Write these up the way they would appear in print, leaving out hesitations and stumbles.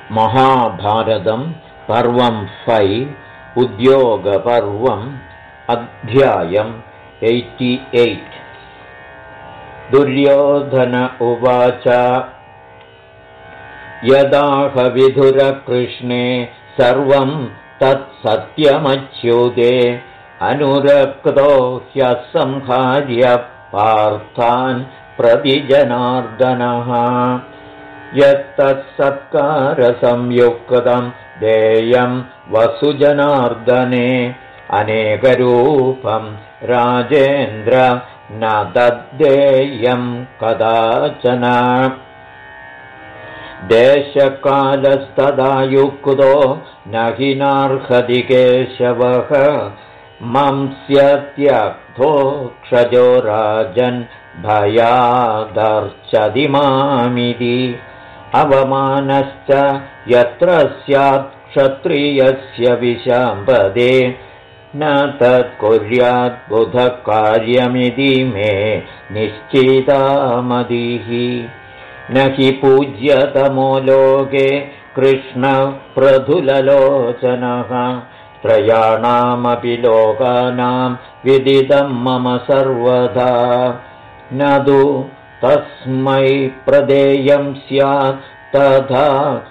महाभारतं पर्वं 5 उद्योगपर्वम् अध्यायम् 88। दुर्योधन उवाच यदाह विधुरकृष्णे सर्वं तत्सत्यमच्युते अनुरक्तो ह्यसंहार्य पार्थान् प्रति जनार्दनः यत्तत्सत्कारसंयुक्तं देयं वसुजनार्दने अनेकरूपं राजेन्द्र न तद्देयं कदाचन देशकालस्तदा युक्तो न हि नार्हति केशवः मंस्यत्यक्तो क्षजो राजन् भयादर्चति मामिति अवमानश्च यत्र स्यात् क्षत्रियस्य विशाम्पदे न तत्कुर्यात् बुधकार्यमिति मे निश्चितामतिः न हि पूज्यतमो लोके कृष्णप्रधुललोचनः त्रयाणामपि लोकानां विदितं मम सर्वदा न तु तस्मै प्रदेयं स्यात् तथा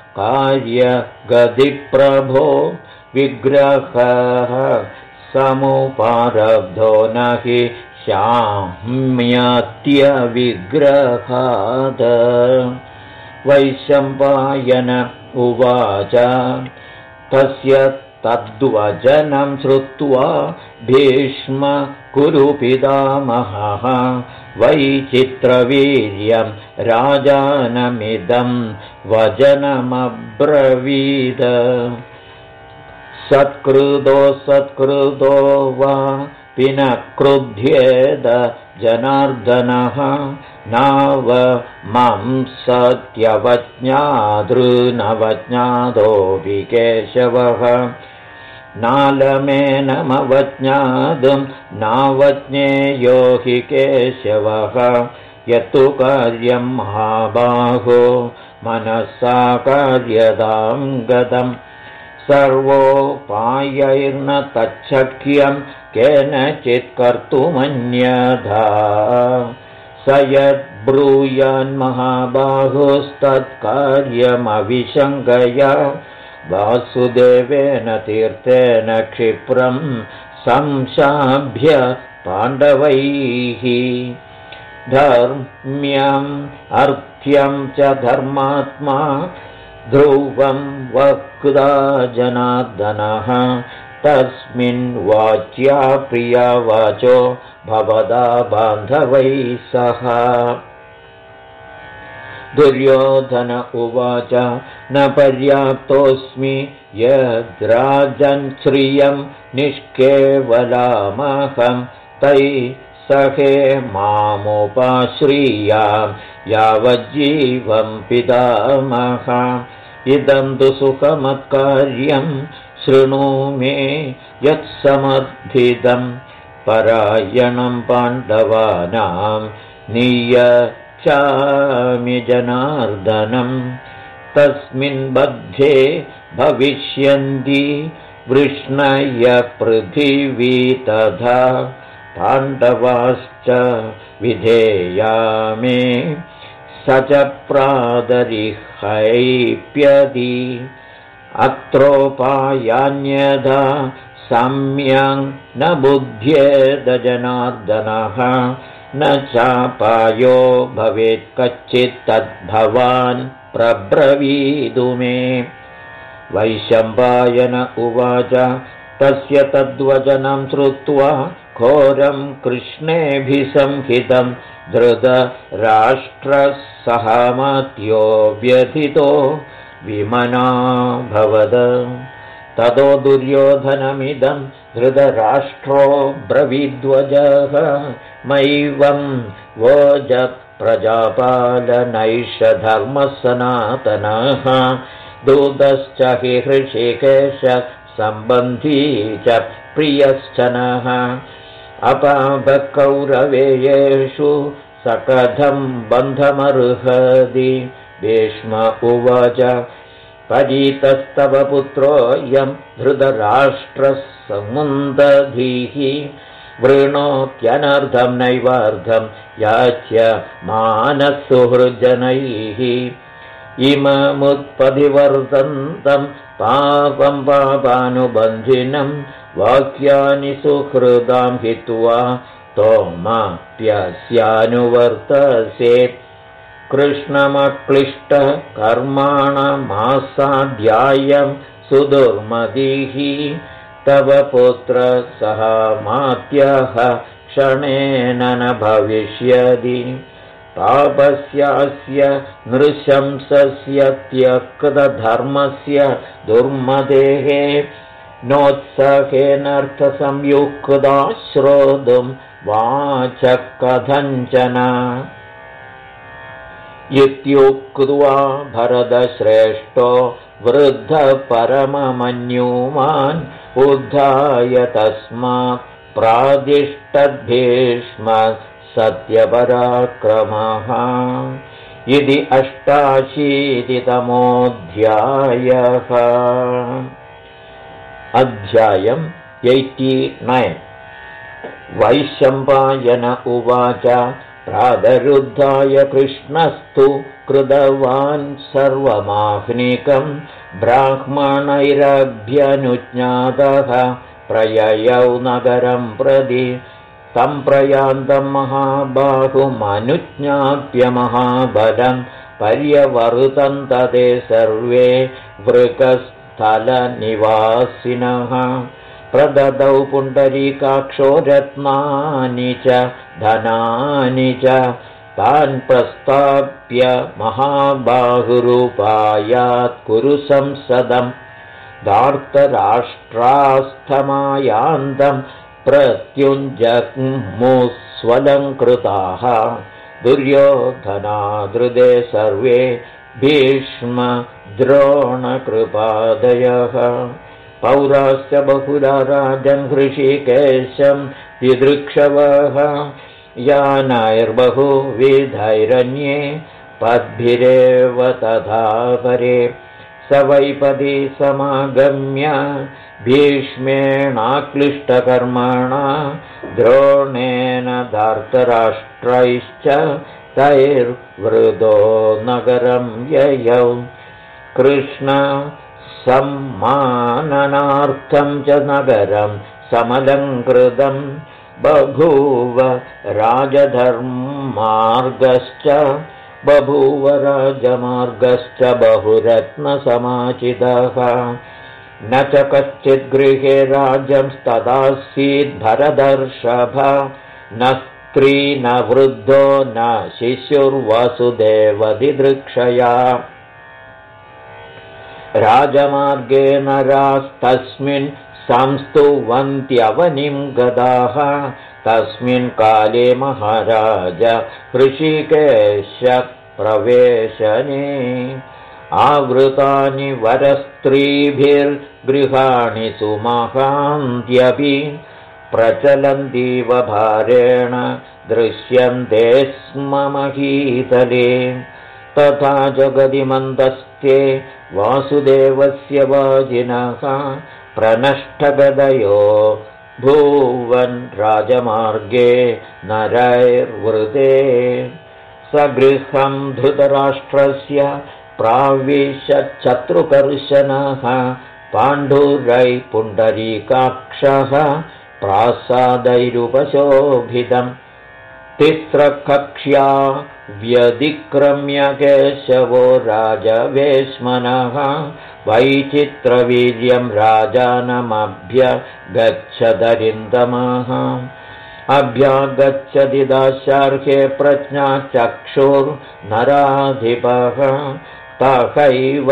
कार्यगतिप्रभो विग्रहः समुपारब्धो न हि शाम्यत्यविग्रहात् वैशम्पायन उवाच तस्य तद्वचनं श्रुत्वा भीष्म कुरु पितामहः वैचित्रवीर्यं राजानमिदं वचनमब्रवीद सत्कृतो वा पिनक्रुध्येद जनार्दनः नावमंसत्यवज्ञादृनवज्ञादोऽपि केशवः नालमेनमवज्ञातुं नावज्ञेयो हि केशवः यत्तु कार्यं महाबाहो मनसा कार्यदां गतम् सर्वोपायैर्न तच्छक्यं केनचित् कर्तुमन्यथा स यद्ब्रूयान्महाबाहुस्तत्कार्यमविशङ्कया वासुदेवेन तीर्थेन क्षिप्रं संशाभ्य पाण्डवैः धर्म्यम् अर्थ्यं च धर्मात्मा ध्रुवं वक्ता जनार्दनः तस्मिन् वाच्या प्रिया वाचो भवदा बान्धवैः सह दुर्योधन उवाच न पर्याप्तोऽस्मि यद्राजन् श्रियं निष्केवलामहं तैः सखे मामुपाश्रियां यावज्जीवं पितामह इदं तु सुखमत्कार्यं शृणु मे यत्समर्थितं परायणं पाण्डवानां नियच्छामि जनार्दनं तस्मिन् बद्धे भविष्यन्ति वृष्णय पृथिवी तथा पाण्डवाश्च विधेया मे स च प्रादरिहैप्यति अत्रोपायान्यथा सम्यं न बुध्येद जनार्दनः न चापायो भवेत् कच्चित् तद्भवान् प्रब्रवीतु मे वैशम्पायन उवाच तस्य तद्वचनं श्रुत्वा घोरं कृष्णेऽभिसंहितं धृतराष्ट्रः सहामात्यो व्यथितो विमनाभवद ततो दुर्योधनमिदं धृतराष्ट्रो ब्रवीद्वजः मैवं वोज प्रजापालनैष धर्मः सनातनः दूतश्च हि हृषिकेश सम्बन्धी च प्रियश्च नः अपापकौरवेयेषु सकथं बन्धमर्हति भीष्म उवाच परीतस्तव पुत्रोऽयं धृतराष्ट्रः समुन्दधीः वृणोत्यनर्धं नैवार्धं याच्य मानसुहृजनैः इममुत्पदिवर्तन्तं पापं पापानुबन्धिनं वाक्यानि सुहृदां हित्वा तोमाप्यस्यानुवर्तसेत् कृष्णमक्लिष्टकर्माणमासाध्यायं सुदुर्मतिः तव पुत्र सह मात्यः क्षणेन न भविष्यति पापस्यास्य नृशंसस्य त्यक्तधर्मस्य दुर्मतेः नोत्साहेनर्थसंयुक्ता श्रोतुं वाचः कथञ्चन इत्युक्त्वा भरतश्रेष्ठो वृद्धपरममन्युमान् उद्धाय तस्मात् प्रादिष्टद्भीष्म सत्यपराक्रमः इति 88तमोऽध्यायः। अध्यायम् 89। वैशम्पायन उवाच प्रातरुद्धाय कृष्णस्तु कृतवान् सर्वमाह्निकं ब्राह्मणैरभ्यनुज्ञातः प्रययौ नगरं प्रति तं प्रयान्तं महाबाहुमनुज्ञाप्य महाबलं पर्यवर्तं तते सर्वे वृकस्थलनिवासिनः प्रददौ पुण्डरीकाक्षो रत्नानि च धनानि च तान् प्रस्ताप्य महाबाहुरूपायात् कुरु संसदं धार्तराष्ट्रास्थमायान्तं प्रत्युञ्जग्मुस्वलङ्कृताः दुर्योधनादृदे सर्वे भीष्म द्रोणकृपादयः पौराश्च बहुला राजन् हृषीकेशं दिदृक्षवः यानैर्बहुविधैरन्ये पद्भिरेव तथा परे स वैपदी समागम्य भीष्मेणाक्लिष्टकर्मणा द्रोणेन धार्तराष्ट्रैश्च तैर्वृदो नगरं ययौ कृष्ण सम्माननार्थं च नगरं समलङ्कृतं बभूव राजमार्गश्च बहुरत्नसमाचितः न च कश्चित् गृहे राज्यंस्तदासीद्भरदर्षभ न स्त्री न वृद्धो न शिशुर्वसुदेवदिदृक्षया राजमार्गे नरास्तस्मिन् संस्तुवन्त्यवनिं गदाः तस्मिन् काले महाराज हृषीकेश प्रवेशने आवृतानि वरस्त्रीभिर्गृहाणि सुमहान्त्यपि प्रचलन्तीव भारेण दृश्यन्ते स्म महीतले तथा जगदिमन्दस्ते वासुदेवस्य वाजिनः प्रनष्टगदयो भूवन् राजमार्गे नरैर्वृते सगृहं धृतराष्ट्रस्य प्राविशच्छत्रुकर्शनः पाण्डुरै पुण्डरीकाक्षः प्रासादैरुपशोभितम् तिस्रकक्ष्या व्यतिक्रम्य केशवो राजवेश्मनः वैचित्रवीर्यं राजानमभ्यगच्छदरिन्दमः अभ्यागच्छति दाशार्हे प्रज्ञाचक्षुर्नराधिपः तथैव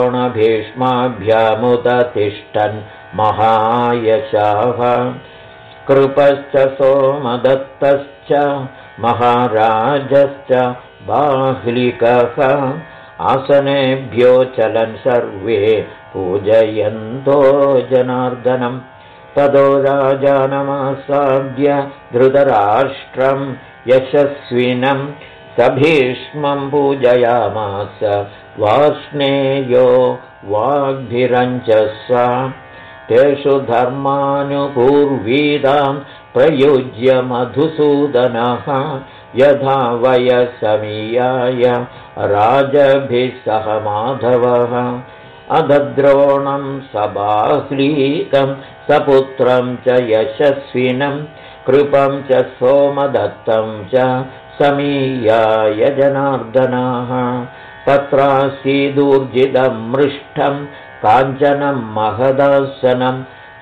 द्रोणभीष्माभ्यामुदतिष्ठन् महायशाः कृपश्च सोमदत्तश्च महाराजश्च बाह्लिकः आसनेभ्यो चलन् सर्वे पूजयन्तो जनार्दनं ततो राजानमासाद्य धृतराष्ट्रं यशस्विनं स भीष्मं पूजयामास वार्ष्णेयो वाग्भिरञ्जसा तेषु धर्मानुपूर्वीतां प्रयुज्य मधुसूदनः यथा वयसमीयाय राजभिः सह माधवः अधद्रोणं सबाह्लीकं सपुत्रं च यशस्विनं कृपं च सोमदत्तं च समीयाय जनार्दनः तत्रासीदूर्जितं मृष्टं काञ्चनं महदासनं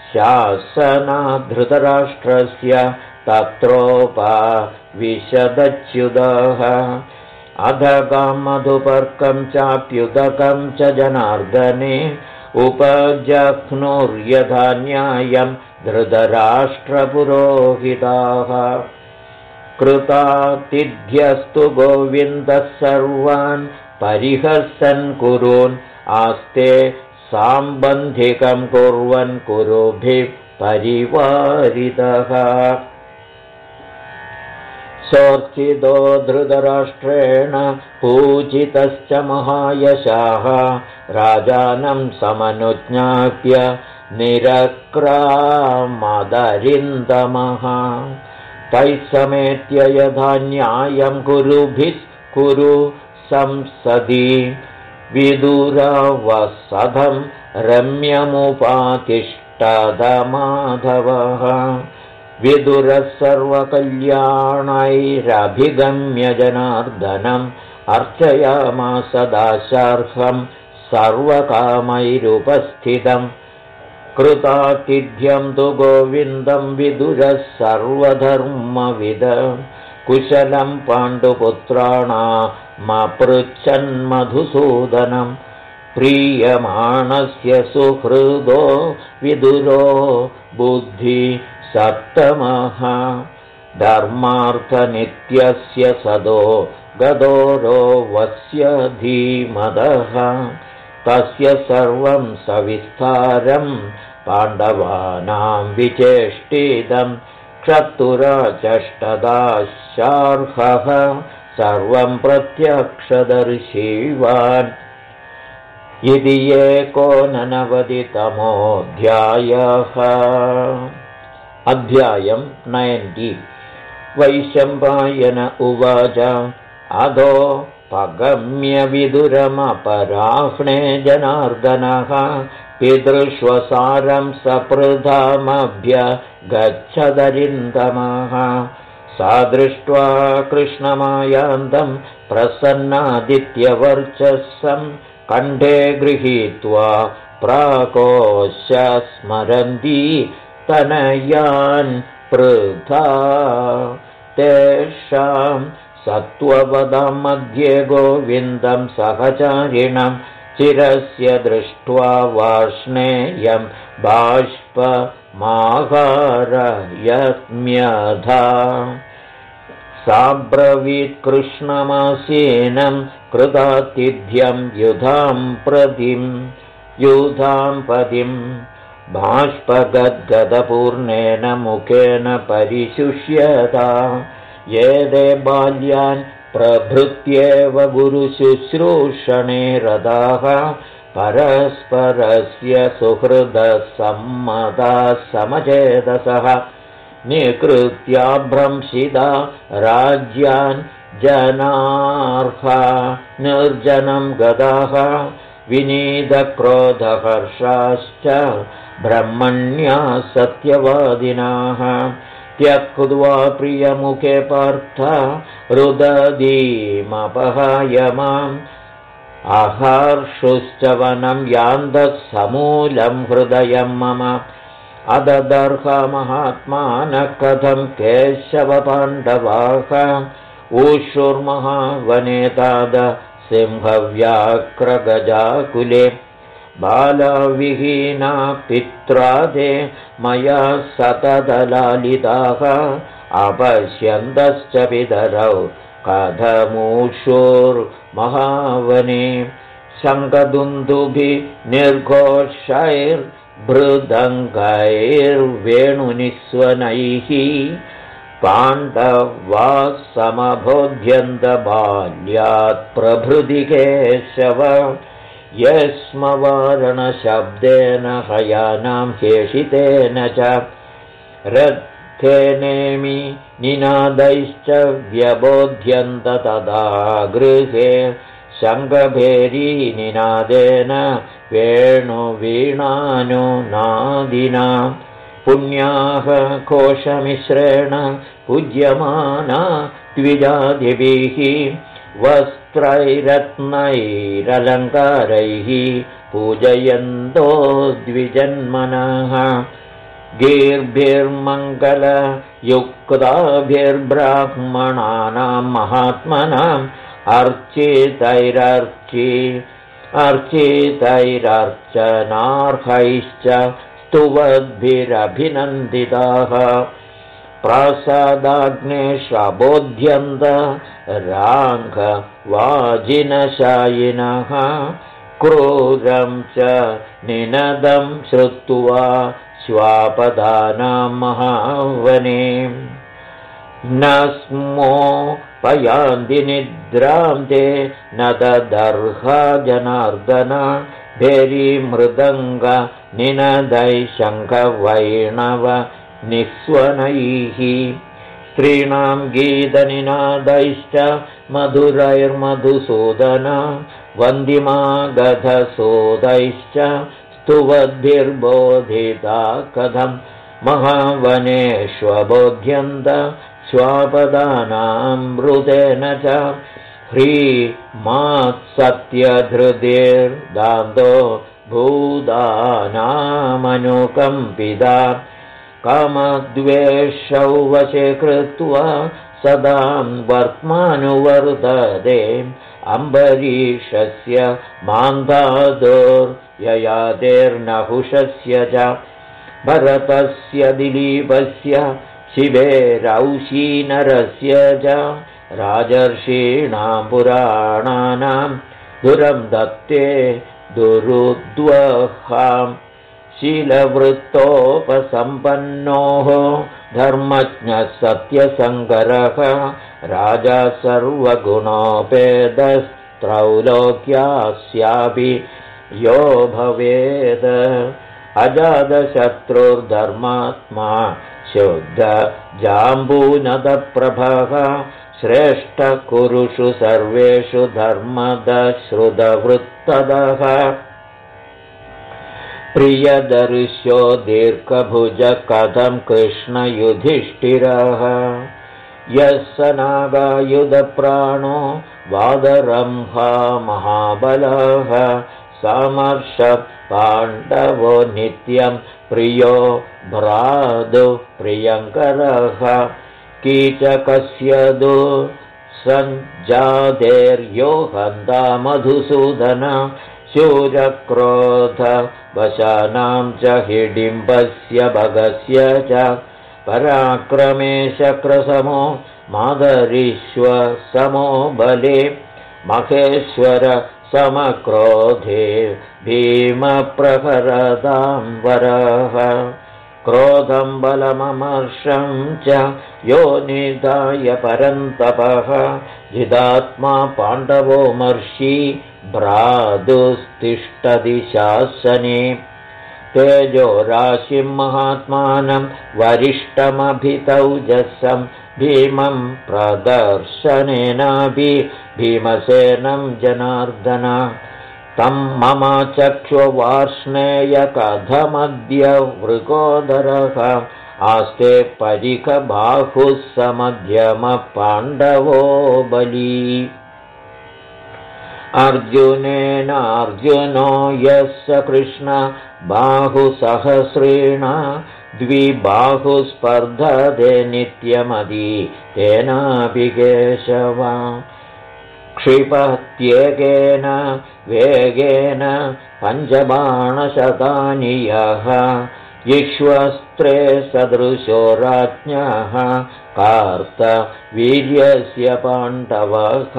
शासनाद्धृतराष्ट्रस्य तत्रोपविशदच्युतः अधगां मधुपर्कं चाप्युदकं च जनार्दने उपजह्नुर्यथा न्यायं धृतराष्ट्रपुरोहिताः कृतातिथ्यस्तु गोविन्दः सर्वान् परिहसन् कुरून् आस्ते साम्बन्धिकं कुर्वन् कुरुभिः परिवारितः सोर्चितो धृतराष्ट्रेण पूजितश्च महायशाः राजानं समनुज्ञाप्य निरक्रामदरिन्दमः तैः समेत्य यथा न्यायं कुरुभिः कुरु संसदि विदुरवसधं रम्यमुपातिष्ठदमाधवः विदुरः सर्वकल्याणैरभिगम्य जनार्दनम् अर्चयामास दाशार्हं सर्वकामैरुपस्थितम् कृतातिथ्यं तु गोविन्दं विदुरः सर्वधर्मविद कुशलं पाण्डुपुत्राणामपृच्छन्मधुसूदनं प्रीयमाणस्य सुहृदो विदुरो बुद्धि सप्तमः धर्मार्थनित्यस्य सदो गदोरो वस्य धीमदः तस्य सर्वं सविस्तारं पाण्डवानां विचेष्टितं क्षत्तुराचष्टदाशार्हः सर्वं प्रत्यक्षदर्शिवान् इति एकोननवतितमोऽध्यायः अध्यायं 90 वैशम्पायन उवाच अधो पगम्य विदुरमपराह्णे जनार्दनः पितृष्वसारं सपृधामभ्य गच्छदरिन्दमः सा दृष्ट्वा कृष्णमायान्तं प्रसन्नादित्यवर्चस्सं कण्ठे गृहीत्वा प्राकोश स्मरन्ती तनयान् पृथा तेषां सत्त्वपदं मध्ये गोविन्दं सहचारिणं चिरस्य दृष्ट्वा वार्ष्णेयं बाष्पमाहारयत्म्यधा साब्रवीत् कृष्णमासीनं कृतातिथ्यं युधां पदिं बाष्पगद्गदपूर्णेन मुखेन परिशुष्यता ये दे बाल्यान् प्रभृत्येव गुरुशुश्रूषणे रताः परस्परस्य सुहृदसम्मताः समचेतसः निकृत्याभ्रंशिता राज्यान् जनार्हा निर्जनं गदाः विनीतक्रोधहर्षाश्च ब्रह्मण्या सत्यवादिनाः त्यक्त्वा प्रियमुखे पार्थ रुदधीमपहाय माम् अहर्षुश्च वनं यान्तः समूलं हृदयं मम अददर्हमहात्मानः कथं केशवपाण्डवाः ऊषुर्महावने ताद सिंहव्याघ्रगजाकुले बालविहीना पित्रादे मया सततलालिताः अपश्यन्तश्च पितरौ कथमूषुर्महावने शङ्खदुन्दुभिः निर्घोषैर्भृदङ्गैर्वेणुनिस्वनैः पाण्डवाः समबोध्यन्तबाल्यात् प्रभृति केशव यस्मवारणशब्देन हयानां शेषितेन च रथेनेमि निनादैश्च व्यबोध्यन्त तदा गृहे शङ्खभेरीनिनादेन वेणुवीणानुनादिना पुण्याः कोशमिश्रेण पूज्यमाना द्विजादिभिः वस्त्रैरत्नैरलङ्कारैः पूजयन्तो द्विजन्मनः गीर्भिर्मङ्गलयुक्ताभिर्ब्राह्मणानां महात्मनाम् अर्चितैरर्चनार्हैश्च स्तुवद्भिरभिनन्दिताः प्रासादाग्नेष्वबोध्यन्त राङ्गवाजिनशायिनः क्रूरं च निनदं श्रुत्वा स्वापदानां महावने न स्मो पयान्ति निद्रां ते न तदर्हा जनार्दन भेरीमृदङ्ग निनदै शङ्खवैणव निस्वनैः स्त्रीणां गीतनिनादैश्च मधुरैर्मधुसूदन वन्दिमागधसूदैश्च स्तुवद्भिर्बोधिता कथं महावनेष्वबोध्यन्त स्वापदानामृतेन च ह्रीमात्सत्यधृतिर्दान्तो भूतानामनुकम्पिता कामद्वेषौ वशे कृत्वा सदा वर्त्मानुवर्तते अम्बरीषस्य मान्धादोर्ययादेर्नहुषस्य च भरतस्य दिलीपस्य शिवेरौशीनरस्य च राजर्षीणां पुराणानां दुरं दत्ते दुरुद्वहां शीलवृत्तोपसम्पन्नोः धर्मज्ञः सत्यसङ्करः राजा सर्वगुणोपेतस्त्रैलोक्यास्यापि यो भवेत् अजातशत्रुर्धर्मात्मा शुद्धजाम्बूनदप्रभः श्रेष्ठकुरुषु सर्वेषु धर्मदश्रुतवृत्तदः प्रियदर्श्यो दीर्घभुज कथं कृष्णयुधिष्ठिरः यः स नागायुधप्राणो वादरंहा महाबलः समर्ष पाण्डवो नित्यं प्रियो भ्रातु प्रियङ्करः कीचकस्य दु सञ्जातेर्यो हन्ता मधुसूदन शूरक्रोधवशानां च हिडिम्बस्य भगस्य च पराक्रमे शक्रसमो मादरीश्वसमो बले महेश्वर समक्रोधे भीमप्रहरतां वरः क्रोधं बलममर्षं च यो निधाय परन्तपः जिदात्मा पाण्डवो मर्षि भ्रातुस्तिष्ठति शासने तेजो राशिं महात्मानं वरिष्ठमभितौजसं भीमं प्रदर्शनेनापि भीमसेनं जनार्दन तं मम चक्षुवार्ष्णेय कथमद्य वृकोदरः आस्ते परिखबाहुः समध्यमः पाण्डवो बली अर्जुनेनार्जुनो यः स कृष्ण बाहुसहस्रेण द्विबाहुस्पर्धते नित्यमदि तेनापि केशव क्षिपत्येकेन वेगेन पञ्चबाणशतानि यः विश्वस्त्रे सदृशो राज्ञः कार्तवीर्यस्य पाण्डवः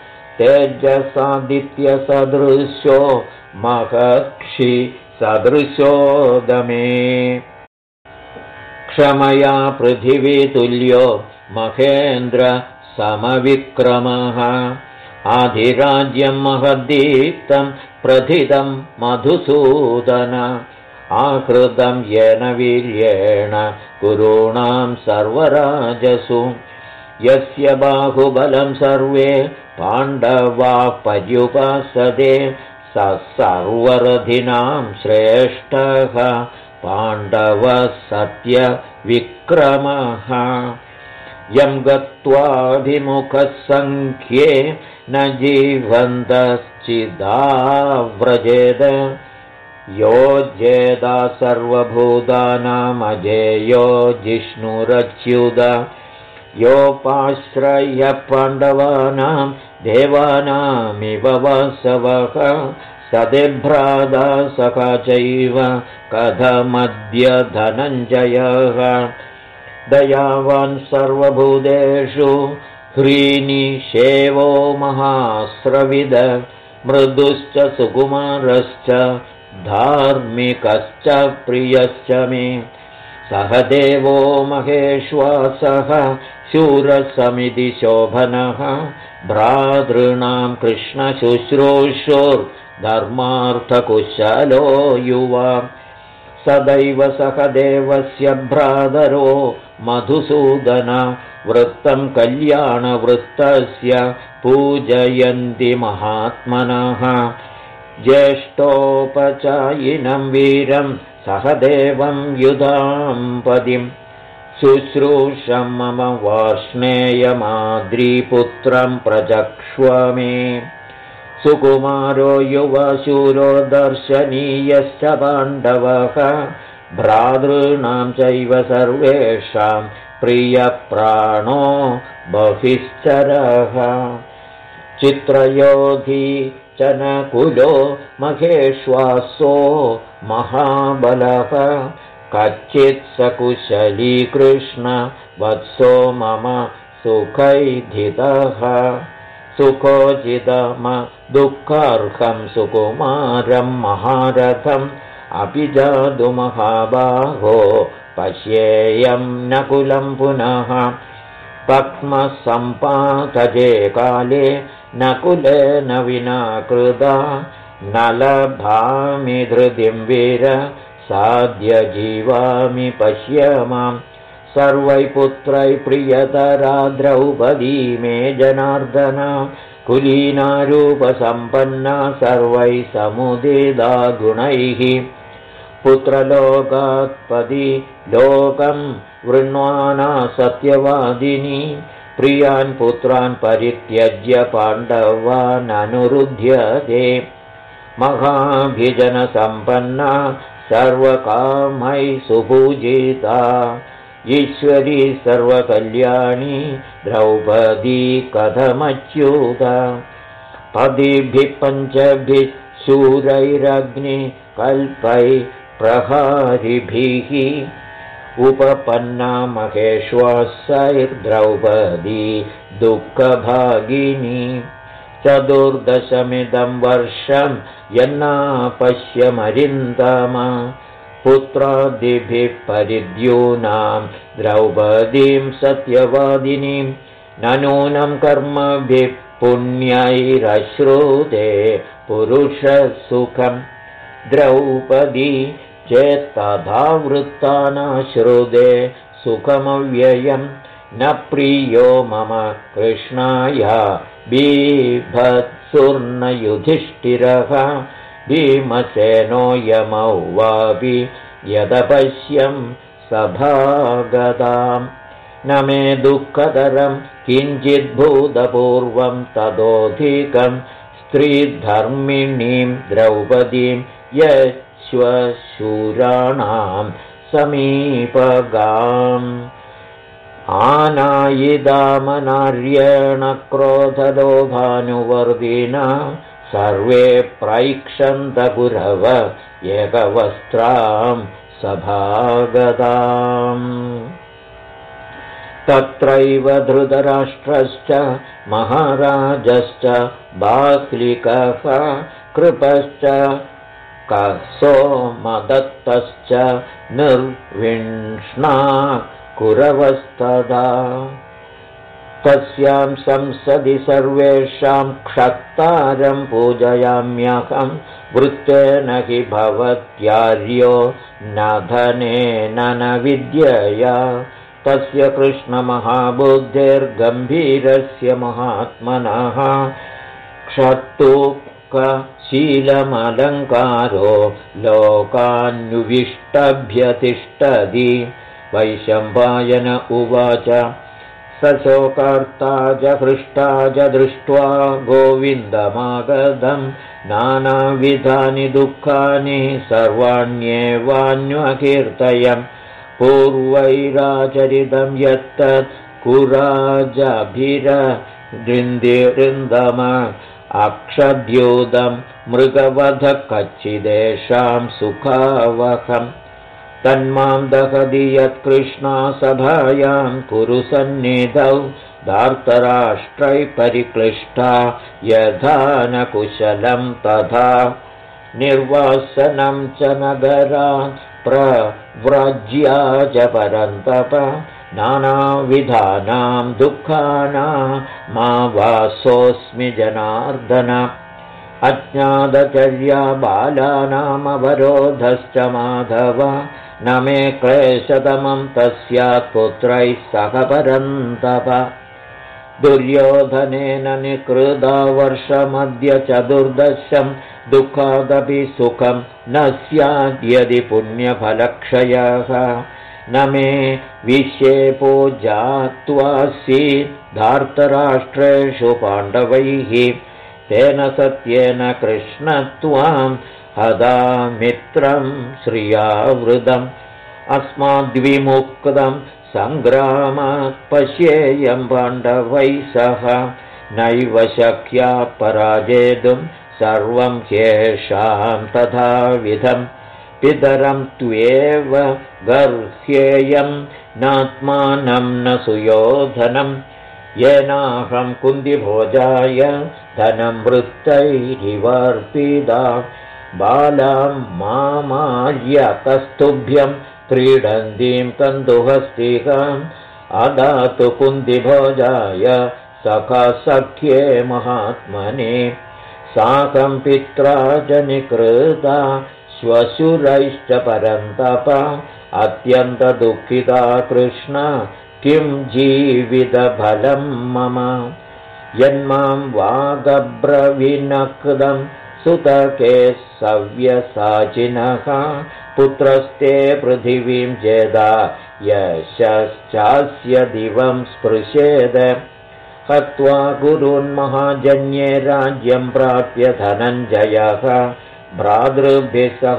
तेजसादित्यसदृशो महर्षि सदृशो दमे क्षमया पृथिवीतुल्यो महेन्द्र समविक्रमः आधिराज्यं महद्दीप्तं प्रथितं मधुसूदन आकृतं येन वीर्येण कुरूणां सर्वराजसु यस्य बाहुबलं सर्वे पाण्डवाः पर्युपासते स सर्वरथिनां श्रेष्ठः पाण्डवः सत्यविक्रमः यं गत्वाभिमुखः सङ्ख्ये न जीवन्तश्चिदाव्रजेद योज्येदा सर्वभूतानामजेयो जिष्णुरच्युत योपाश्रय्य पाण्डवानां देवानामिव वासवः सदेभ्राता सखा चैव कथमद्य धनञ्जयः दयावान् सर्वभूतेषु ह्रीनिशेवो महास्रविद मृदुश्च सुकुमारश्च धार्मिकश्च प्रियश्च मे सह देवो महेश्वासः शूरसमिति शोभनः भ्रातॄणां कृष्णशुश्रूषुर्धर्मार्थकुशलो युवा सदैव सह देवस्य भ्रातरो मधुसूदन वृत्तं कल्याणवृत्तस्य पूजयन्ति महात्मनः ज्येष्ठोपचायिनं वीरं सह देवं युधाम्पदिं शुश्रूषं मम वार्ष्णेयमाद्रीपुत्रं प्रचक्ष्व मे सुकुमारो युवशूरो दर्शनीयश्च पाण्डवः भ्रातॄणां चैव सर्वेषां प्रियप्राणो बहिश्चरः चित्रयोधी च नकुलो महेश्वासो महाबलः कच्चित् सकुशली कृष्ण वत्सो मम सुखैधितः सुखोचितम दुःखार्हं सुकुमारं महारथम् अपि जातुमहाबाहो पश्येयं नकुलं पुनः पद्मसम्पातजे काले नकुलेन विना कृता न लभामि धृतिं वीर साद्य जीवामि पश्य मां सर्वै पुत्रै प्रियतरा द्रौपदी मे जनार्दन कुलीनारूपसम्पन्ना सर्वै समुदिता गुणैः पुत्रलोकात्पदी लोकं वृण्वाना सत्यवादिनी प्रियान् पुत्रान् परित्यज्य पाण्डवाननुरुध्यते महाभिजनसम्पन्ना सर्वकामै सुपूजिता ईश्वरी सर्वकल्याणी द्रौपदी कथमच्युता पदिभिः पञ्चभिः शूरैरग्निकल्पै प्रहारिभिः उपपन्ना महेश्वासैर्द्रौपदी दुःखभागिनी चतुर्दशमिदं वर्षं यन्नापश्यमरिन्दमा पुत्रादिभिः परिद्यूनां द्रौपदीं सत्यवादिनीं न नूनं कर्मभिः पुण्यैरश्रुते पुरुषसुखं द्रौपदी चेत्तथा वृत्ता नाश्रुते सुखमव्ययं न प्रियो मम कृष्णाय बीभत्सुर्नयुधिष्ठिरः भीमसेनो यमौ वापि यदपश्यं सभागतां न मे दुःखतरं किञ्चिद्भूतपूर्वं ततोऽधिकं स्त्रीधर्मिणीं द्रौपदीं यश्वशूराणां समीपगाम् आनायिदामनार्येण क्रोधलोभानुवर्तिना सर्वे प्रैक्षन्तगुरव एकवस्त्रां सभागताम् तत्रैव धृतराष्ट्रश्च महाराजश्च बाक्लिकः कृपश्च सोमदत्तश्च निर्विष्णा कुरवस्तदा। तस्यां संसदि सर्वेषां क्षत्तारं पूजयाम्यहं वृत्तेन हि भवत्यार्यो न धनेन न विद्यया। तस्य कृष्णमहाबुद्धेर्गम्भीरस्य महात्मनः क्षत्तुकशीलमलङ्कारो लोकान्विष्टभ्यतिष्ठति। वैशम्पायन उवाच सशोकर्ता च हृष्टा च दृष्ट्वा गोविन्दमागतं नानाविधानि दुःखानि सर्वाण्येवान्वकीर्तयन्। पूर्वैराचरितं यत्तत् कुराजभिरृन्दम अक्षद्योदं मृगवधः कच्चिदेषां सुखावहम्। तन्मां दहति यत्कृष्णा सभायां कुरु सन्निधौ धार्तराष्ट्रैः परिक्लिष्टा यथा न कुशलं तथा। निर्वासनं च नगरान् प्रव्रज्या च परन्तप नानाविधानां दुःखानामावासोऽस्मि जनार्दन। अज्ञातचर्या बालानामवरोधश्च माधव न मे क्लेशतमं तस्यात् पुत्रैः सह परन्तप। दुर्योधनेन निकृता वर्षमद्य चतुर्दशं दुःखादपि सुखं न स्याद्यदि पुण्यफलक्षयः। न मे विशेपो जात्वासीत् धार्तराष्ट्रेषु पाण्डवैः तेन सत्येन कृष्णत्वां हदा मित्रं श्रियावृतम्। अस्माद्विमुक्तं सङ्ग्रामात् पश्येयं पाण्डवैः सह नैव शक्या पराजेतुं सर्वं ह्येषां तथाविधम्। पितरं त्वेव गर्ह्येयं नात्मानं न सुयोधनम् येनाहं कुन्दिभोजाय धनं वृत्तैरिवर्पिता। बालां मामार्य कस्तुभ्यं क्रीडन्तीं कन्दुहस्तिकाम् अदातु कुन्दिभोजाय सखा सख्ये महात्मने। साकं पित्रा च निकृता श्वशुरैश्च परन्तप अत्यन्तदुःखिता कृष्ण किं जीवितफलं मम। यन्मां वागब्रविनक्तं सुतके सव्यसाचिनः पुत्रस्ते पृथिवीं जेदा यशश्चास्य दिवं स्पृशेद। हत्वा गुरून्महाजन्ये राज्यं प्राप्य धनञ्जयः भ्रातृभिः सह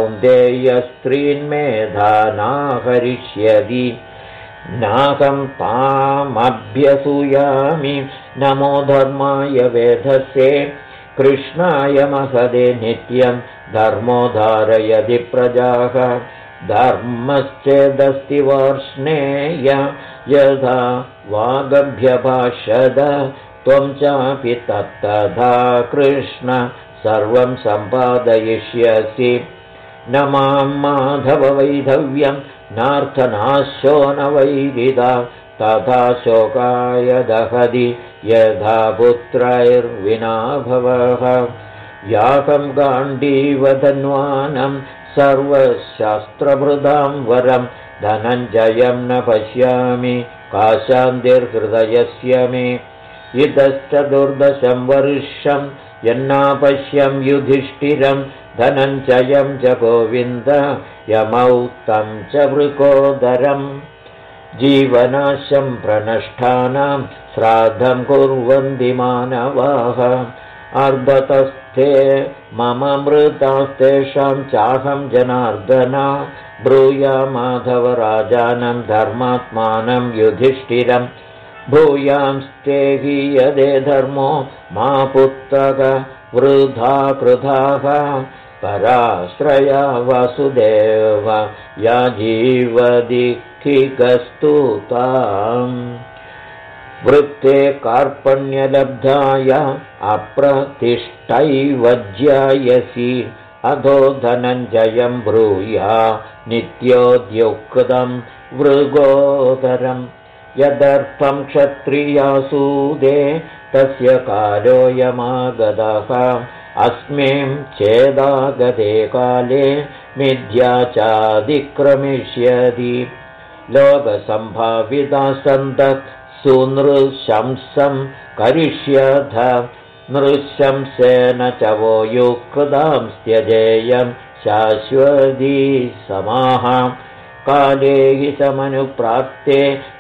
कौन्तेयस्त्रीन्मेधानाहरिष्यति। नाहं तामभ्यसूयामि नमो धर्माय वेधसे। कृष्णाय महदे नित्यं धर्मो धारयति प्रजाः। धर्मश्चेदस्ति वार्ष्णेय यथा वागभ्यभाषद त्वं चापि तत्तथा कृष्ण सर्वं सम्पादयिष्यसि। न मां माधववैधव्यं नार्थनाशो न वैरिदा तथा शोकाय दहति यथा पुत्रैर्विना भवः। याकं गाण्डीवधन्वानं सर्वशास्त्रभृतां वरं धनञ्जयं न पश्यामि काशान्तिर्हृदयस्य मे। इतश्चतुर्दशं वर्षं यन्नापश्यं युधिष्ठिरं धनञ्जयं च गोविन्द यमौ तं च वृकोदरम्। जीवनाशं प्रनष्टानां श्राद्धं कुर्वन्ति मानवाः। अर्धतस्थे मम मृतास्तेषां चाहं जनार्दन। ब्रूयामाधवराजानं धर्मात्मानं युधिष्ठिरम्। भूयांस्ते हि यदे धर्मो मा पुत्रक वृथा कृधाः। पराश्रया वासुदेव या जीवदिखिगस्तुताम्। वृत्ते कार्पण्यलब्धाय अप्रतिष्ठैव ज्यायसि अधो धनञ्जयं ब्रूया नित्योद्युक्तं मृगोदरं यदर्थं क्षत्रियासूदे तस्य कालोऽयमागतः अस्मिं चेदागते काले मिथ्याचादिक्रमिष्यति लोकसम्भाविता सन्तः सुनृशंसं करिष्यथ नृशंसेन च वो युक्तां त्यजेयं शाश्वती समाः काले हि समनुप्राप्ते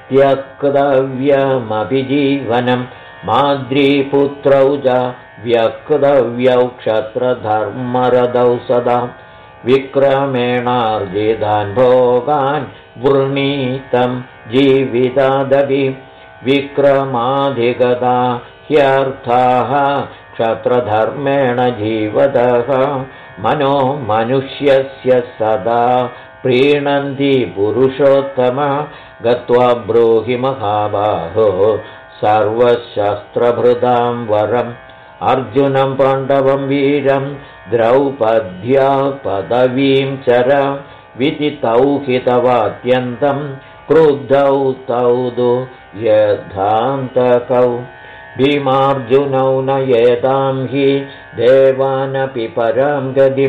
त्यक्तव्यमभिजीवनं माद्रीपुत्रौ च व्यक्तव्यौ क्षत्रधर्मरदौ सदा विक्रमेणार्जितान् भोगान् वृणीतं जीवितादपि विक्रमाधिगता ह्यर्थाः क्षत्रधर्मेण जीवतः मनो मनुष्यस्य सदा प्रीणन्ति पुरुषोत्तम गत्वा ब्रूहि महाबाहो सर्वशस्त्रभृतां वरम् अर्जुनं पाण्डवं वीरं द्रौपद्या पदवीं चर विदितौ हितवात्यन्तं क्रुद्धौ तौ दु यथान्तकौ भीमार्जुनौ नयेतां हि देवानपि परां गतिं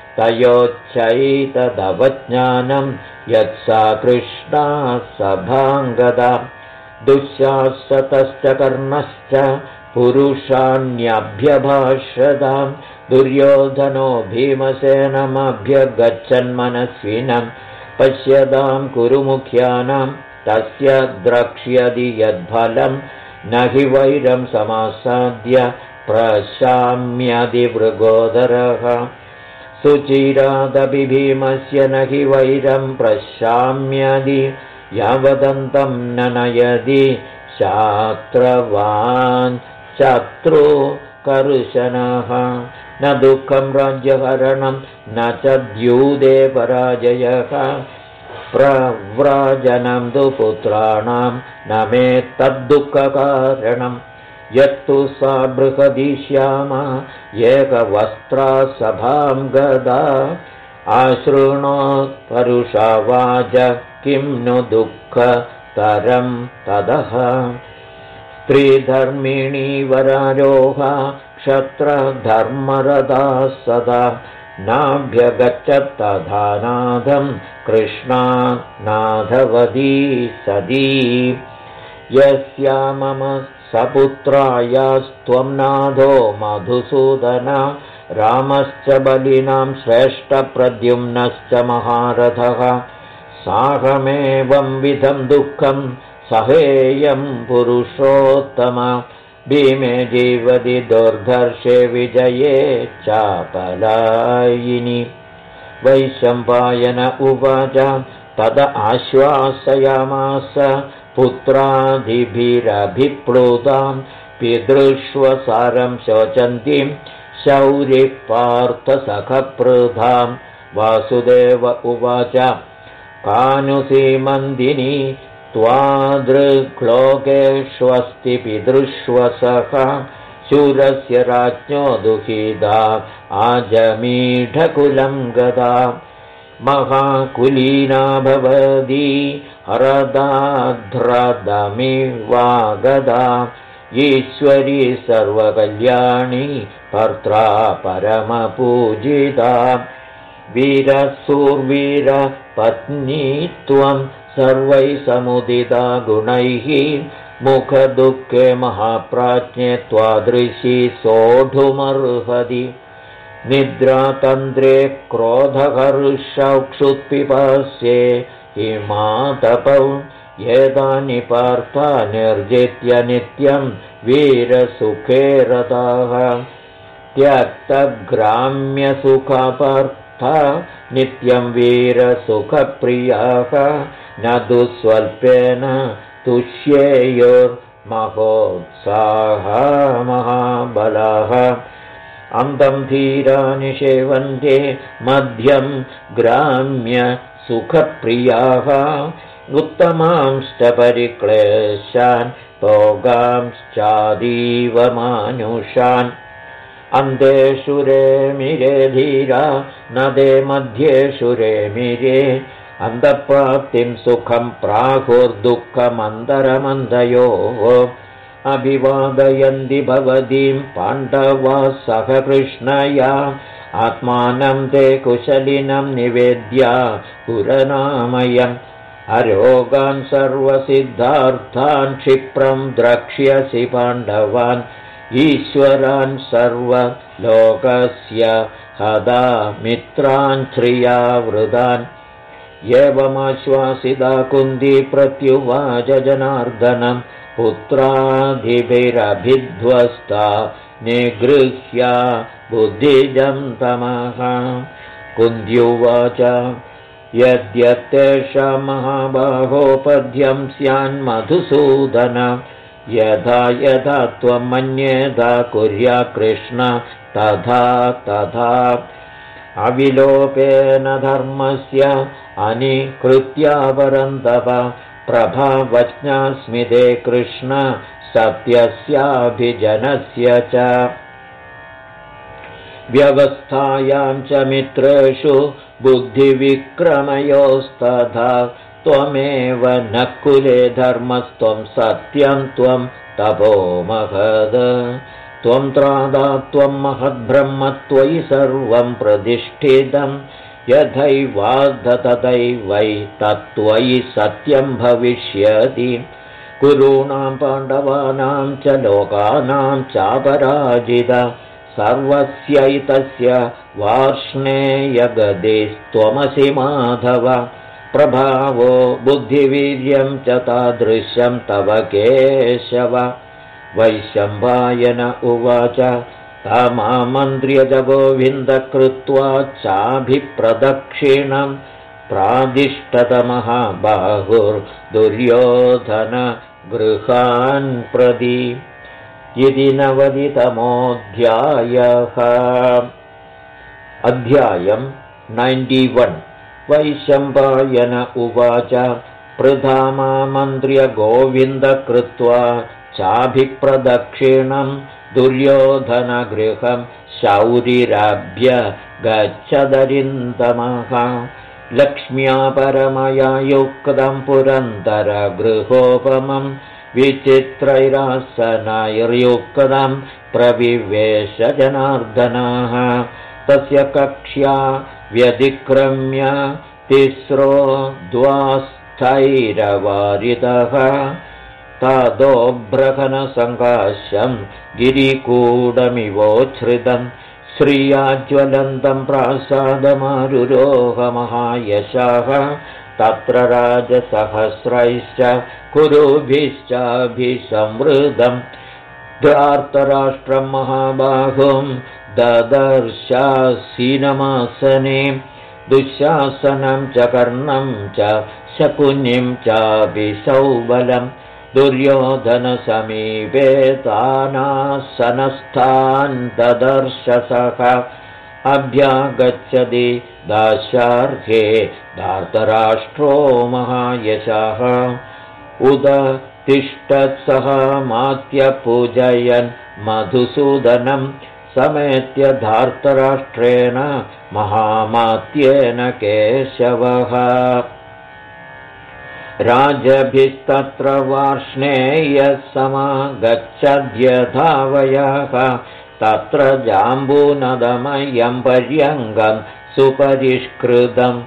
तयोच्चैतदवज्ञानं यत्सा कृष्णा सभाङ्गदा दुःशासतश्च कर्णश्च पुरुषाण्यभ्यभाषदां दुर्योधनो भीमसेनमभ्यगच्छन्मनस्विनं पश्यतां कुरुमुख्यानां तस्य द्रक्ष्यति यद्फलं न हि वैरं समासाद्य प्रशाम्यदि मृगोदरः सुचिरादपि भीमस्य न हि वैरं प्रशाम्यदि यावदन्तं न नयति शात्रवान् शत्रु करुशनः न दुःखं राज्यहरणं न च द्यूते पराजयः प्रव्राजनं तु पुत्राणां न मे तद्दुःखकारणं यत्तु सा बृहदीश्यामा एकवस्त्रा सभां गदा आशृणोत् परुषावाच किं नु दुःखतरं तदः स्त्रीधर्मिणी वरारोहा क्षत्रधर्मरताः सदा नाभ्यगच्छत्तथा नाथं कृष्णा नाथवती सदी यस्या मम सपुत्रायास्त्वं नाथो मधुसूदन रामश्च बलिनां श्रेष्ठप्रद्युम्नश्च महारथः साहमेवं विधं दुःखं सहेयं पुरुषोत्तम भीमे जीवति दुर्धर्षे विजये चापलायिनि वैशम्पायन उवाच तद आश्वासयामास पुत्रादिभिरभिप्लुतां पितृष्वसारं शोचन्तीं शौरिपार्थसखप्रधां वासुदेव उवाच कानुसीमन्दिनी त्वादृक्लोकेष्वस्ति पितृष्वसः शूरस्य राज्ञो दुहिता आजमीढकुलं गदा महाकुलीना भवती हरदाध्रदमिवागदा ईश्वरी सर्वकल्याणी भर्त्रा परमपूजिता वीरसूर्वीरपत्नी त्वं सर्वैः समुदिता गुणैः मुखदुःखे महाप्राज्ञे त्वादृशी सोढुमर्हति निद्रातन्त्रे क्रोधहर्षौक्षुत्पिपास्ये हिमातपौ एतानि पार्था निर्जित्य नित्यं वीरसुखे रताः त्यक्तग्राम्यसुखपार्थ नित्यं वीरसुखप्रियाः न दुःस्वल्पेन तुष्येयोर्महोत्साह महाबलाः अन्तं धीरा निषेवन्ते मध्यं ग्राम्य सुखप्रियाः उत्तमांश्च परिक्लेशान् भोगांश्चादीव मानुषान् अन्तेषु रेमिरे धीरा नदे मध्येषु रेमिरे अन्धप्राप्तिं सुखं प्राहुर्दुःखमन्तरमन्दयोः अभिवादयन्ति भवतीं पाण्डवाः सह कृष्णया आत्मानं ते कुशलिनं निवेद्य पुरनामयम् अरोगान् सर्वसिद्धार्थान् क्षिप्रं द्रक्ष्यसि पाण्डवान् ईश्वरान् सर्वलोकस्य हदा मित्रान् श्रियावृतान् एवमाश्वासिता कुन्ती प्रत्युवाच जनार्दनं पुत्रादिभिरभिध्वस्ता निगृह्य बुद्धिजं तमः कुन्त्युवाच यद्यत्तेषा महाबाहोपद्यं स्यान्मधुसूदन यथा यथा त्वं मन्येधा कुर्या कृष्ण तथा तथा अविलोपेन धर्मस्य अनिकृत्यापरन्तप प्रभावज्ञास्मिते कृष्ण सत्यस्याभिजनस्य च व्यवस्थायां च मित्रेषु बुद्धिविक्रमयोस्तथा त्वमेव न कुले धर्मस्त्वं सत्यं त्वं तपो महद त्वं त्रादा त्वं महद्ब्रह्म त्वयि सर्वं प्रतिष्ठितं यथैवादतदैवै तत्त्वयि सत्यं भविष्यति कुरूणां पाण्डवानां च लोकानां चापराजित सर्वस्यैतस्य वार्ष्णेयगतिस्त्वमसि माधव प्रभावो बुद्धिवीर्यं च तादृशं तव केशव वैशम्पायन उवाच तमामन्त्र्य च गोविन्द कृत्वा चाभिप्रदक्षिणं प्रादिष्टतमहाबाहुर्दुर्योधन गृहान् प्रति इति 90तमोऽध्यायः अध्यायम् 91 वैशम्पायन उवाच प्रधामामन्त्र्य गोविन्द कृत्वा चाभिप्रदक्षिणं दुर्योधनगृहं शौरिराभ्य गच्छदरिन्दमः लक्ष्म्या परमया युक्तं पुरन्दरगृहोपमं विचित्रैरासनैर्युक्तं प्रविवेश जनार्दनः तस्य कक्ष्या व्यतिक्रम्य तिस्रो द्वास्थैरवारितः तदोभ्रखनसङ्काशं गिरिकूडमिवोच्छ्रितं श्रियाज्वलन्तं प्रासादमारुरोहमहायशः तत्र राजसहस्रैश्च कुरुभिश्चाभिसंवृतं धार्तराष्ट्रं महाबाहुं ददर्शासीनमासने दुःशासनं च कर्णं च शकुनिं चाभिसौबलं दुर्योधनसमीपे तानासनस्थान् ददर्शसः अभ्यागच्छति दाशार्हे धार्तराष्ट्रो महायशः उद तिष्ठत्सह मात्यपूजयन् मधुसूदनं समेत्य धार्तराष्ट्रेण महामात्येन केशवः राजभिस्तत्र वार्ष्णेयः समागच्छद्यथावयः तत्र जाम्बूनदमयं पर्यङ्गं सुपरिष्कृतं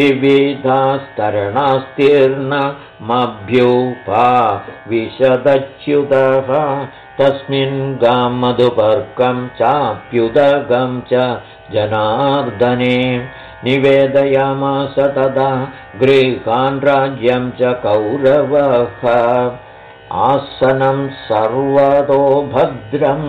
विविधास्तरणास्तीर्णमभ्युपा विशदच्युतः तस्मिन् गां मधुपर्कं चाप्युदगं च जनार्दने निवेदयामास तदा गृहान् राज्यं च कौरवः आसनं सर्वतो भद्रं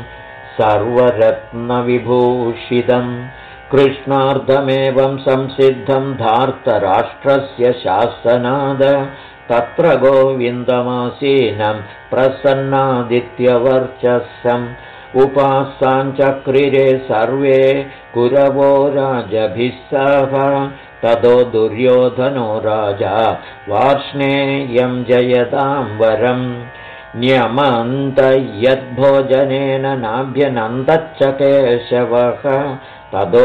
सर्वरत्नविभूषितं कृष्णार्धमेवं संसिद्धं धार्तराष्ट्रस्य शासनाद तत्र गोविन्दमासीनं प्रसन्नादित्यवर्चसम् उपासाञ्चक्रिरे सर्वे कुरवो राजभिः सह ततो दुर्योधनो राजा वार्ष्णेयं जयतां वरं न्यमन्त यद्भोजनेन नाभ्यनन्दच्च केशवः ततो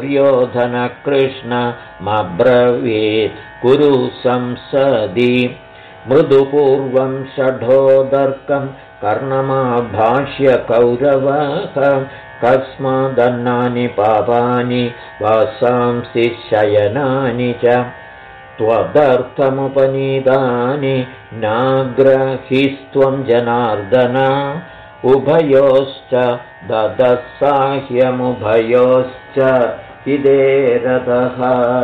दुर्योधनकृष्णमब्रवीत् कुरु संसदि मृदुपूर्वं षडोदर्कं कर्णमाभाष्य कौरवः कस्मादन्नानि पापानि वासांसि शयनानि च त्वदर्थमुपनीतानि नाग्रहीस्त्वं जनार्दन उभयोश्च ददसाह्यमुभयोश्च इदेरतः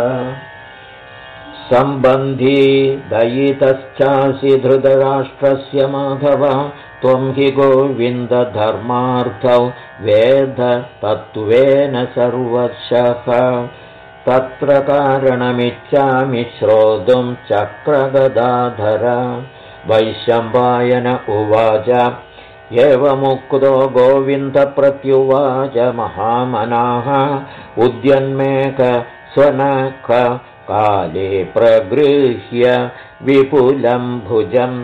सम्बन्धी दयितश्चासि धृतराष्ट्रस्य माधव त्वं हि गोविन्दधर्मार्थौ वेद तत्त्वेन सर्वशः तत्र कारणमिच्छामि श्रोतुं चक्रगदाधर वैशम्पायन उवाच एवमुक्तो गोविन्दप्रत्युवाच महामनाः उद्यन्मेक स्वनख काले प्रगृह्य विपुलं भुजम्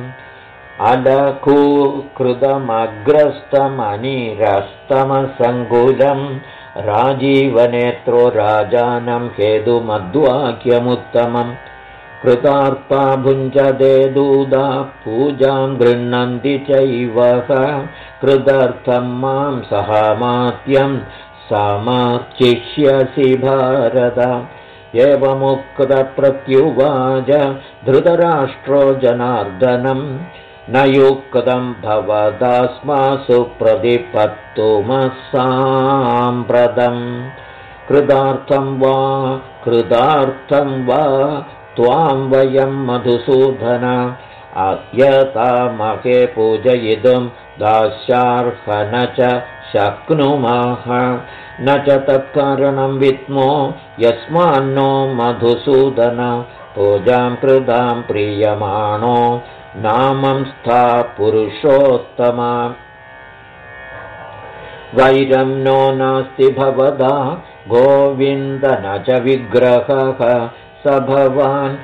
अलकूकृतमग्रस्तमनिरस्तमसङ्कुलं राजीवनेत्रो राजानं हेतुमद्वाक्यमुत्तमम् कृतार्था भुञ्जते दूदा पूजां गृह्णन्ति चैव कृतार्थं मां सहामात्यं समर्चिष्यसि भारत एवमुक्तप्रत्युवाच धृतराष्ट्रो जनार्दनम् न युक्तं भवदास्मासु प्रतिपत्तुमसाम्प्रदम् कृतार्थं वा त्वां वयं मधुसूदन अद्यतामहे पूजयितुं दास्यार्हन च शक्नुमः न च तत्कारणं विद्मो यस्मान्नो मधुसूदन पूजां कृतां प्रीयमाणो नामं स्था पुरुषोत्तमा वैरं नो नास्ति भवदा गोविन्द न च विग्रहः स भवान्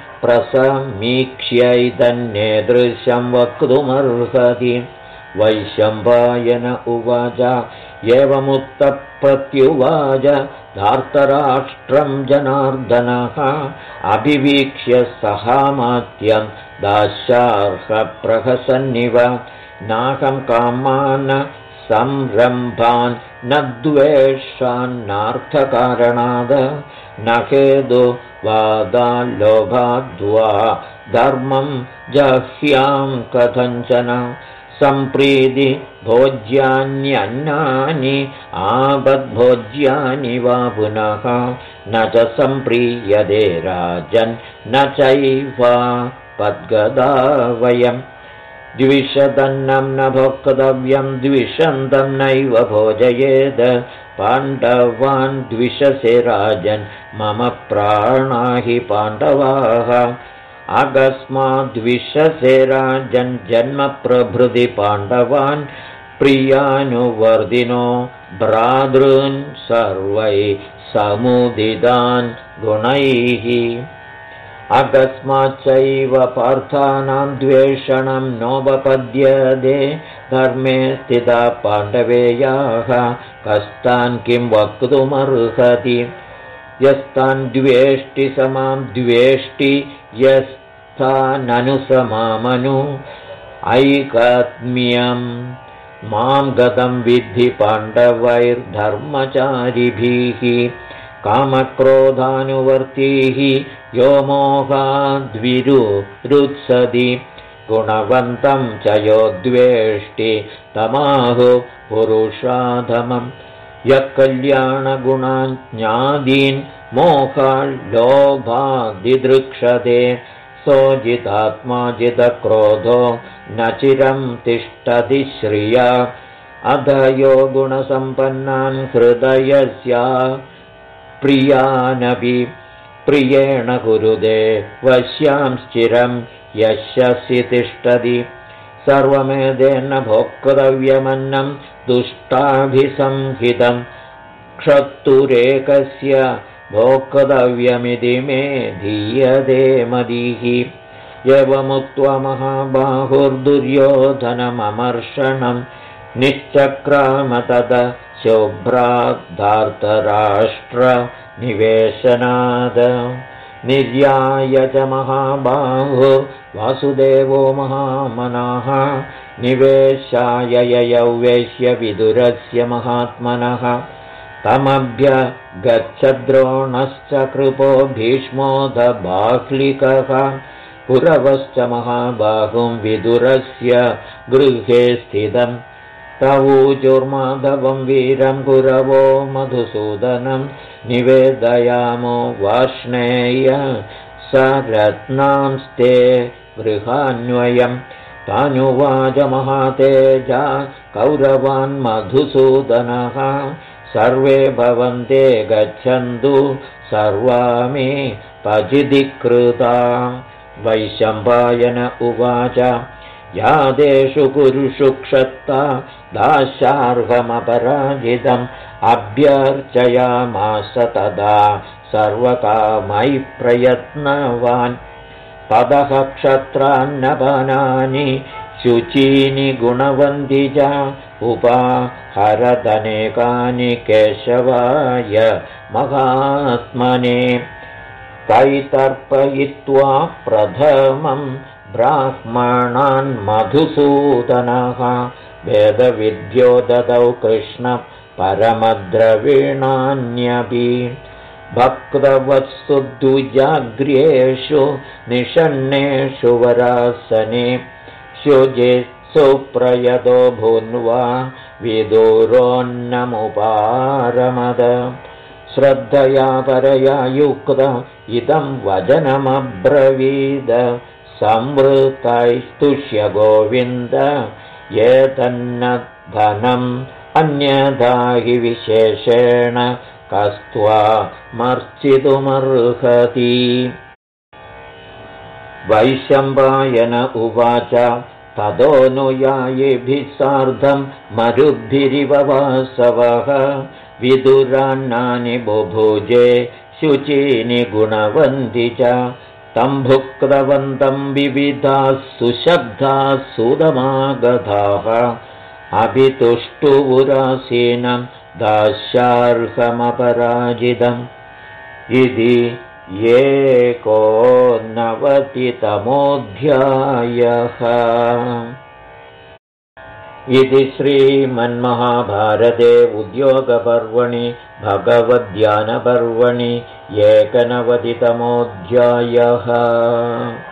प्रसमीक्ष्यैतन्नेदृशं वक्तुमर्हति वैशम्पायन उवाच एवमुक्तप्रत्युवाच धार्तराष्ट्रं जनार्दनः अभिवीक्ष्य सहामात्यं दास्यार्हप्रहसन्निव नाहं कामान् संरम्भान् न द्वेषान्नार्थकारणाद् न हेतुवादाल्लोभाद्वा धर्मं जह्यां कथञ्चन सम्प्रीति भोज्यान्यन्नानि आपद्भोज्यानि वा पुनः न च सम्प्रीयते राजन् न चैवापद्गदा वयम् द्विषदन्नं न भोक्तव्यं द्विषन्तं नैव भोजयेत् पाण्डवान् द्विषसे राजन् मम प्राणा हि पाण्डवाः अकस्माद्विषसे राजन् जन्म प्रभृति पाण्डवान् प्रियानुवर्दिनो भ्रातॄन् सर्वैः समुदितान् गुणैः अकस्माच्चैव पार्थानां द्वेषणं नोपपद्यते धर्मे स्थिता पाण्डवेयाः कस्तान् किं वक्तुमर्हति यस्तान् द्वेष्टि समां द्वेष्टि यस्ताननुसमामनु ऐकात्म्यं मां गतं विद्धि पाण्डवैर्धर्मचारिभिः कामक्रोधानुवर्तीः यो मोहाद्विरुत्सति गुणवन्तं च यो द्वेष्टि तमाहु पुरुषाधमम् यः कल्याणगुणान् ज्ञादीन् मोहाल्लोभादिदृक्षते सोजितात्मा जितक्रोधो न चिरं तिष्ठति श्रिया अध यो गुणसम्पन्नान् हृदयस्या प्रियानपि प्रियेण कुरुदे वश्यां चिरं यशसि तिष्ठति सर्वमेदेन भोक्तव्यमन्नं दुष्टाभिसंहितं क्षत्तुरेकस्य भोक्तव्यमिति मे धीयते मदिः एवमुक्त्वा महाबाहुर्दुर्योधनममर्षणं निश्चक्राम तद शुभ्राधार्तराष्ट्रनिवेशनाद निर्याय च महाबाहो वासुदेवो महामनः निवेशाय ययौ वेश्य विदुरस्य महात्मनः तमभ्यगच्छद्रोणश्च कृपो भीष्मोदबाह्लिकः पुरवश्च महाबाहुं विदुरस्य गृहे स्थितं तवूचुर्माधवं वीरं कुरवो मधुसूदनं निवेदयामो वार्ष्णेय सरत्नांस्ते गृहान्वयं तानुवाच महातेजा कौरवान् मधुसूदनः सर्वे भवन्ते गच्छन्तु सर्वामि पचिदिकृता वैशम्पायन उवाच यादेषु कुरुषु क्षत्ता दास्यार्हमपराजितम् अभ्यर्चयामास तदा सर्वकामैः प्रयत्नवान् ततः क्षत्रान्नपानानि शुचीनि गुणवन्ति च उपाहरदनेकानि केशवाय महात्मने तैतर्पयित्वा प्रथमं ब्राह्मणान् मधुसूदनः वेदविद्यो ददौ कृष्ण परमद्रवीणान्यपि भक्तवत्सु द्विजाग्र्येषु निषण्णेषु वरासने शुजित्सु प्रयतो भून्वा विदुरोन्नमुपारमद श्रद्धया परया युक्त इदं वचनमब्रवीद संवृतैस्तुष्य गोविन्द एतन्न धनम् अन्यथा हि विशेषेण कस्त्वा मर्चितुमर्हति। वैशम्पायन उवाच तदोऽनुयायिभिः सार्धं मरुद्भिरिव वासवः विदुरान्नानि बुभुजे शुचीनि गुणवन्ति च तं भुक्तवन्तं विविधाः सुशब्दाः सुदमागताः अभितुष्टुवुरासीनं दास्यार्हमपराजितम् इति 91तमोऽध्यायः। इति श्रीमन्महाभारते उद्योगपर्वणि भगवद्ध्यानपर्वणि 91तमोऽध्यायः।